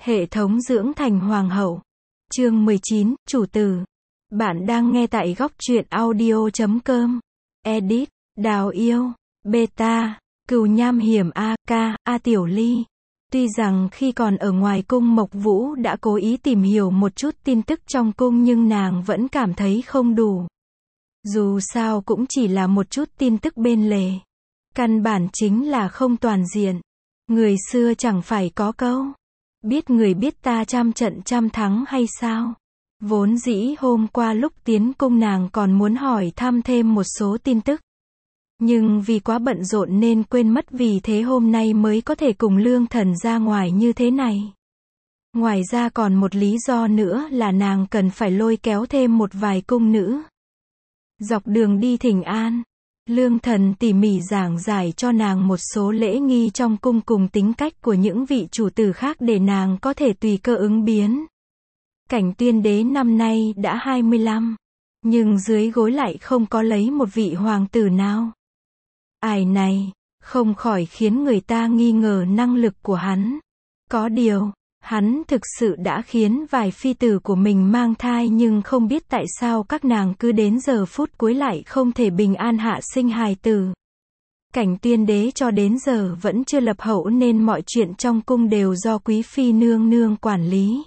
Hệ thống dưỡng thành hoàng hậu. Chương 19, chủ tử. Bạn đang nghe tại góc truyện audio.com. Edit, Đào Yêu, Beta, Cừu Nham Hiểm A Tiểu Ly. Tuy rằng khi còn ở ngoài cung Mộc Vũ đã cố ý tìm hiểu một chút tin tức trong cung nhưng nàng vẫn cảm thấy không đủ. Dù sao cũng chỉ là một chút tin tức bên lề. Căn bản chính là không toàn diện. Người xưa chẳng phải có câu biết người biết ta trăm trận trăm thắng hay sao? Vốn dĩ hôm qua lúc tiến cung nàng còn muốn hỏi thăm thêm một số tin tức. Nhưng vì quá bận rộn nên quên mất, vì thế hôm nay mới có thể cùng Lương Thần ra ngoài như thế này. Ngoài ra còn một lý do nữa là nàng cần phải lôi kéo thêm một vài cung nữ. Dọc đường đi thỉnh an, Lương Thần tỉ mỉ giảng giải cho nàng một số lễ nghi trong cung cùng tính cách của những vị chủ tử khác để nàng có thể tùy cơ ứng biến. Cảnh Tuyên Đế năm nay đã 25, nhưng dưới gối lại không có lấy một vị hoàng tử nào. Ải này, không khỏi khiến người ta nghi ngờ năng lực của hắn. Có điều, hắn thực sự đã khiến vài phi tử của mình mang thai nhưng không biết tại sao các nàng cứ đến giờ phút cuối lại không thể bình an hạ sinh hài tử. Cảnh Tuyên Đế cho đến giờ vẫn chưa lập hậu nên mọi chuyện trong cung đều do quý phi nương nương quản lý.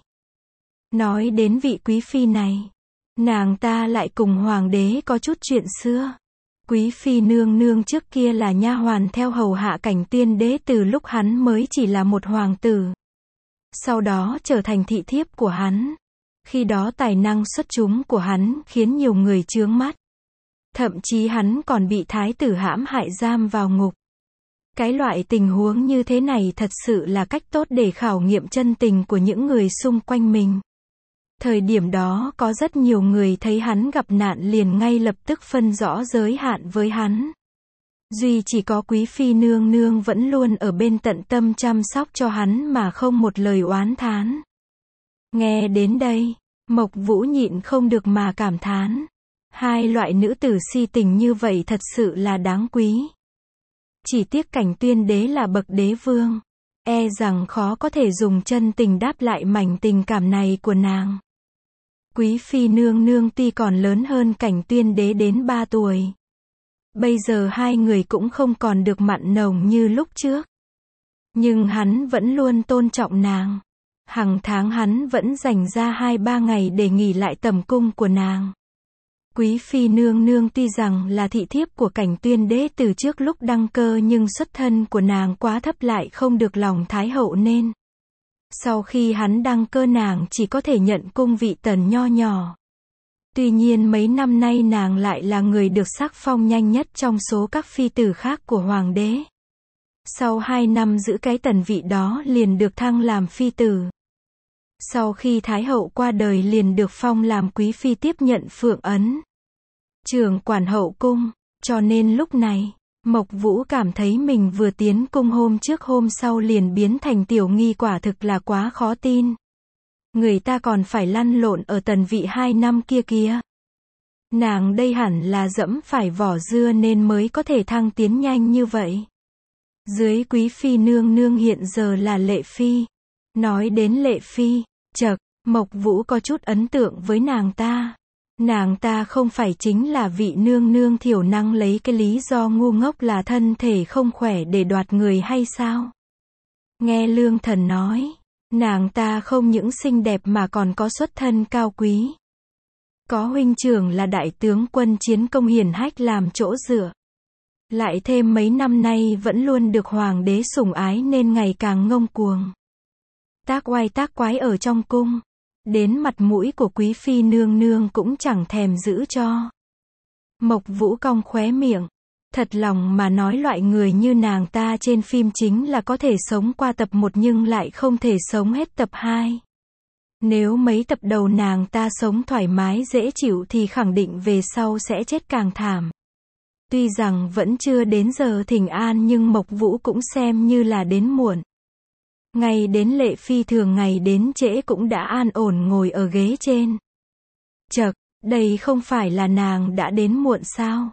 Nói đến vị quý phi này, nàng ta lại cùng hoàng đế có chút chuyện xưa. Quý phi nương nương trước kia là nha hoàn theo hầu hạ Cảnh Tuyên Đế từ lúc hắn mới chỉ là một hoàng tử. Sau đó trở thành thị thiếp của hắn. Khi đó tài năng xuất chúng của hắn khiến nhiều người chướng mắt. Thậm chí hắn còn bị thái tử hãm hại giam vào ngục. Cái loại tình huống như thế này thật sự là cách tốt để khảo nghiệm chân tình của những người xung quanh mình. Thời điểm đó có rất nhiều người thấy hắn gặp nạn liền ngay lập tức phân rõ giới hạn với hắn. Duy chỉ có quý phi nương nương vẫn luôn ở bên tận tâm chăm sóc cho hắn mà không một lời oán thán. Nghe đến đây, Mộc Vũ nhịn không được mà cảm thán. Hai loại nữ tử si tình như vậy thật sự là đáng quý. Chỉ tiếc Cảnh Tuyên Đế là bậc đế vương. E rằng khó có thể dùng chân tình đáp lại mảnh tình cảm này của nàng. Quý phi nương nương tuy còn lớn hơn Cảnh Tuyên Đế đến 3 tuổi. Bây giờ hai người cũng không còn được mặn nồng như lúc trước. Nhưng hắn vẫn luôn tôn trọng nàng. Hàng tháng hắn vẫn dành ra 2-3 ngày để nghỉ lại tầm cung của nàng. Quý phi nương nương tuy rằng là thị thiếp của Cảnh Tuyên Đế từ trước lúc đăng cơ nhưng xuất thân của nàng quá thấp lại không được lòng thái hậu nên. Sau khi hắn đăng cơ nàng chỉ có thể nhận cung vị tần nho nhỏ. Tuy nhiên mấy năm nay nàng lại là người được sắc phong nhanh nhất trong số các phi tử khác của hoàng đế. Sau 2 năm giữ cái tần vị đó liền được thăng làm phi tử. Sau khi thái hậu qua đời liền được phong làm quý phi tiếp nhận phượng ấn. Trưởng quản hậu cung, cho nên lúc này, Mộc Vũ cảm thấy mình vừa tiến cung hôm trước hôm sau liền biến thành tiểu nghi quả thực là quá khó tin. Người ta còn phải lăn lộn ở tần vị 2 năm kia kìa. Nàng đây hẳn là dẫm phải vỏ dưa nên mới có thể thăng tiến nhanh như vậy. Dưới quý phi nương nương hiện giờ là Lệ Phi. Nói đến Lệ Phi, chậc, Mộc Vũ có chút ấn tượng với nàng ta. Nàng ta không phải chính là vị nương nương thiểu năng lấy cái lý do ngu ngốc là thân thể không khỏe để đoạt người hay sao? Nghe Lương Thần nói, nàng ta không những xinh đẹp mà còn có xuất thân cao quý. Có huynh trưởng là đại tướng quân chiến công hiển hách làm chỗ dựa. Lại thêm mấy năm nay vẫn luôn được hoàng đế sủng ái nên ngày càng ngông cuồng. Tác oai tác quái ở trong cung. Đến mặt mũi của quý phi nương nương cũng chẳng thèm giữ cho. Mộc Vũ cong khóe miệng. Thật lòng mà nói loại người như nàng ta trên phim chính là có thể sống qua tập 1 nhưng lại không thể sống hết tập 2. Nếu mấy tập đầu nàng ta sống thoải mái dễ chịu thì khẳng định về sau sẽ chết càng thảm. Tuy rằng vẫn chưa đến giờ thỉnh an nhưng Mộc Vũ cũng xem như là đến muộn. Ngày đến Lệ Phi thường ngày đến trễ cũng đã an ổn ngồi ở ghế trên. Chậc, đây không phải là nàng đã đến muộn sao?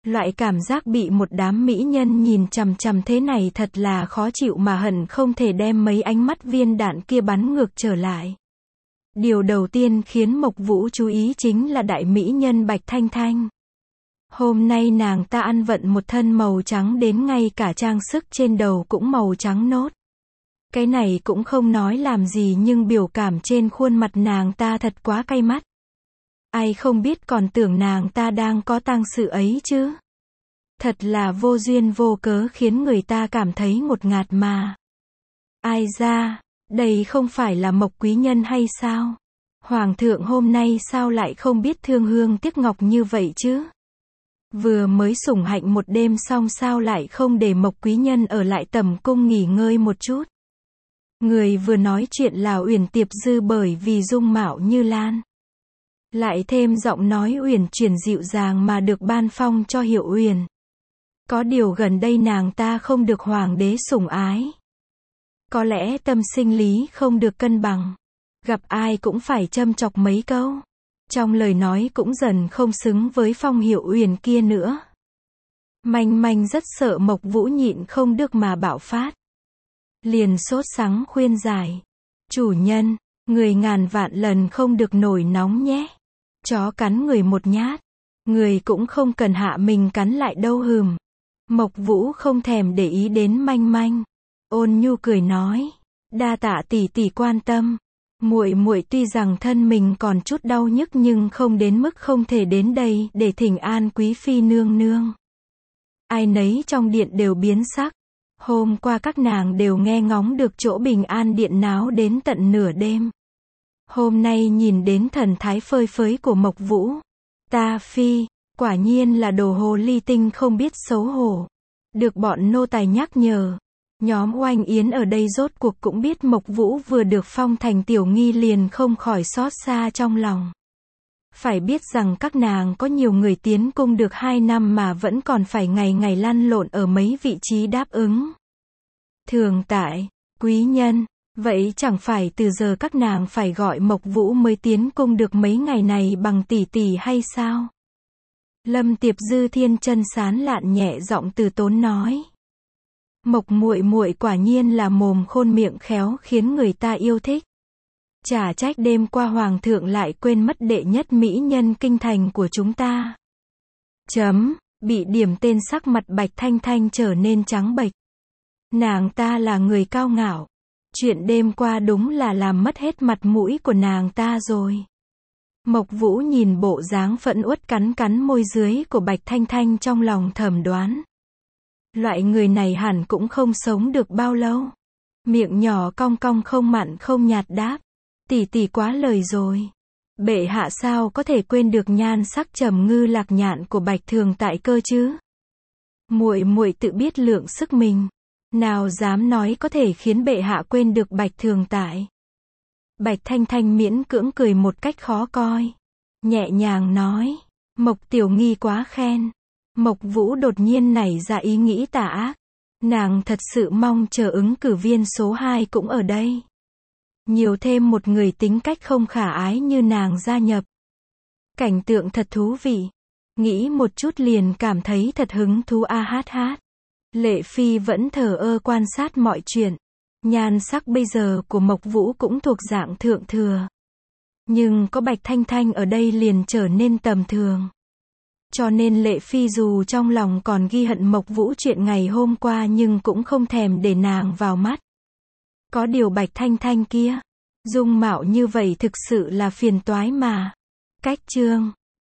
Loại cảm giác bị một đám mỹ nhân nhìn chằm chằm thế này thật là khó chịu mà hận không thể đem mấy ánh mắt viên đạn kia bắn ngược trở lại. Điều đầu tiên khiến Mộc Vũ chú ý chính là đại mỹ nhân Bạch Thanh Thanh. Hôm nay nàng ta ăn vận một thân màu trắng đến ngay cả trang sức trên đầu cũng màu trắng nốt. Cái này cũng không nói làm gì nhưng biểu cảm trên khuôn mặt nàng ta thật quá cay mắt. Ai không biết còn tưởng nàng ta đang có tang sự ấy chứ. Thật là vô duyên vô cớ khiến người ta cảm thấy ngột ngạt mà. Ai ra, đây không phải là Mộc quý nhân hay sao? Hoàng thượng hôm nay sao lại không biết thương hương tiếc ngọc như vậy chứ? Vừa mới sủng hạnh một đêm xong sao lại không để Mộc quý nhân ở lại tẩm cung nghỉ ngơi một chút? Người vừa nói chuyện là Uyển Tiệp Dư bởi vì dung mạo như lan. Lại thêm giọng nói uyển chuyển dịu dàng mà được ban phong cho Hiệu Uyển. Có điều gần đây nàng ta không được hoàng đế sủng ái. Có lẽ tâm sinh lý không được cân bằng. Gặp ai cũng phải châm chọc mấy câu. Trong lời nói cũng dần không xứng với phong Hiệu Uyển kia nữa. Manh manh rất sợ Mộc Vũ nhịn không được mà bạo phát. Liền sốt sắng khuyên giải. Chủ nhân, người ngàn vạn lần không được nổi nóng nhé. Chó cắn người một nhát. Người cũng không cần hạ mình cắn lại đâu hừm. Mộc Vũ không thèm để ý đến manh manh. Ôn nhu cười nói. Đa tạ tỷ tỷ quan tâm. Muội muội tuy rằng thân mình còn chút đau nhức nhưng không đến mức không thể đến đây để thỉnh an quý phi nương nương. Ai nấy trong điện đều biến sắc. Hôm qua các nàng đều nghe ngóng được chỗ Bình An điện náo đến tận nửa đêm. Hôm nay nhìn đến thần thái phơi phới của Mộc Vũ. Ta phi, quả nhiên là đồ hồ ly tinh không biết xấu hổ. Được bọn nô tài nhắc nhở. Nhóm Oanh Yến ở đây rốt cuộc cũng biết Mộc Vũ vừa được phong thành tiểu nghi liền không khỏi xót xa trong lòng. Phải biết rằng các nàng có nhiều người tiến cung được 2 năm mà vẫn còn phải ngày ngày lăn lộn ở mấy vị trí đáp ứng. Thường tại, quý nhân, vậy chẳng phải từ giờ các nàng phải gọi Mộc Vũ mới tiến cung được mấy ngày này bằng tỷ tỷ hay sao? Lâm Tiệp Dư thiên chân sán lạn nhẹ giọng từ tốn nói. Mộc muội muội quả nhiên là mồm khôn miệng khéo khiến người ta yêu thích. Chả trách đêm qua hoàng thượng lại quên mất đệ nhất mỹ nhân kinh thành của chúng ta. Bị điểm tên sắc mặt Bạch Thanh Thanh trở nên trắng bệch. Nàng ta là người cao ngạo. Chuyện đêm qua đúng là làm mất hết mặt mũi của nàng ta rồi. Mộc Vũ nhìn bộ dáng phẫn uất cắn cắn môi dưới của Bạch Thanh Thanh trong lòng thầm đoán. Loại người này hẳn cũng không sống được bao lâu. Miệng nhỏ cong cong không mặn không nhạt đáp. Tỷ tỷ quá lời rồi. Bệ hạ sao có thể quên được nhan sắc trầm ngư lạc nhạn của Bạch Thường tại cơ chứ? Muội muội tự biết lượng sức mình. Nào dám nói có thể khiến bệ hạ quên được Bạch Thường tại. Bạch Thanh Thanh miễn cưỡng cười một cách khó coi. Nhẹ nhàng nói. Mộc tiểu nghi quá khen. Mộc Vũ đột nhiên nảy ra ý nghĩ tà ác. Nàng thật sự mong chờ ứng cử viên số 2 cũng ở đây. Nhiều thêm một người tính cách không khả ái như nàng gia nhập. Cảnh tượng thật thú vị. Nghĩ một chút liền cảm thấy thật hứng thú hát. Lệ Phi vẫn thờ ơ quan sát mọi chuyện. Nhan sắc bây giờ của Mộc Vũ cũng thuộc dạng thượng thừa. Nhưng có Bạch Thanh Thanh ở đây liền trở nên tầm thường. Cho nên Lệ Phi dù trong lòng còn ghi hận Mộc Vũ chuyện ngày hôm qua nhưng cũng không thèm để nàng vào mắt. Có điều Bạch Thanh Thanh kia, dung mạo như vậy thực sự là phiền toái mà. Cách chương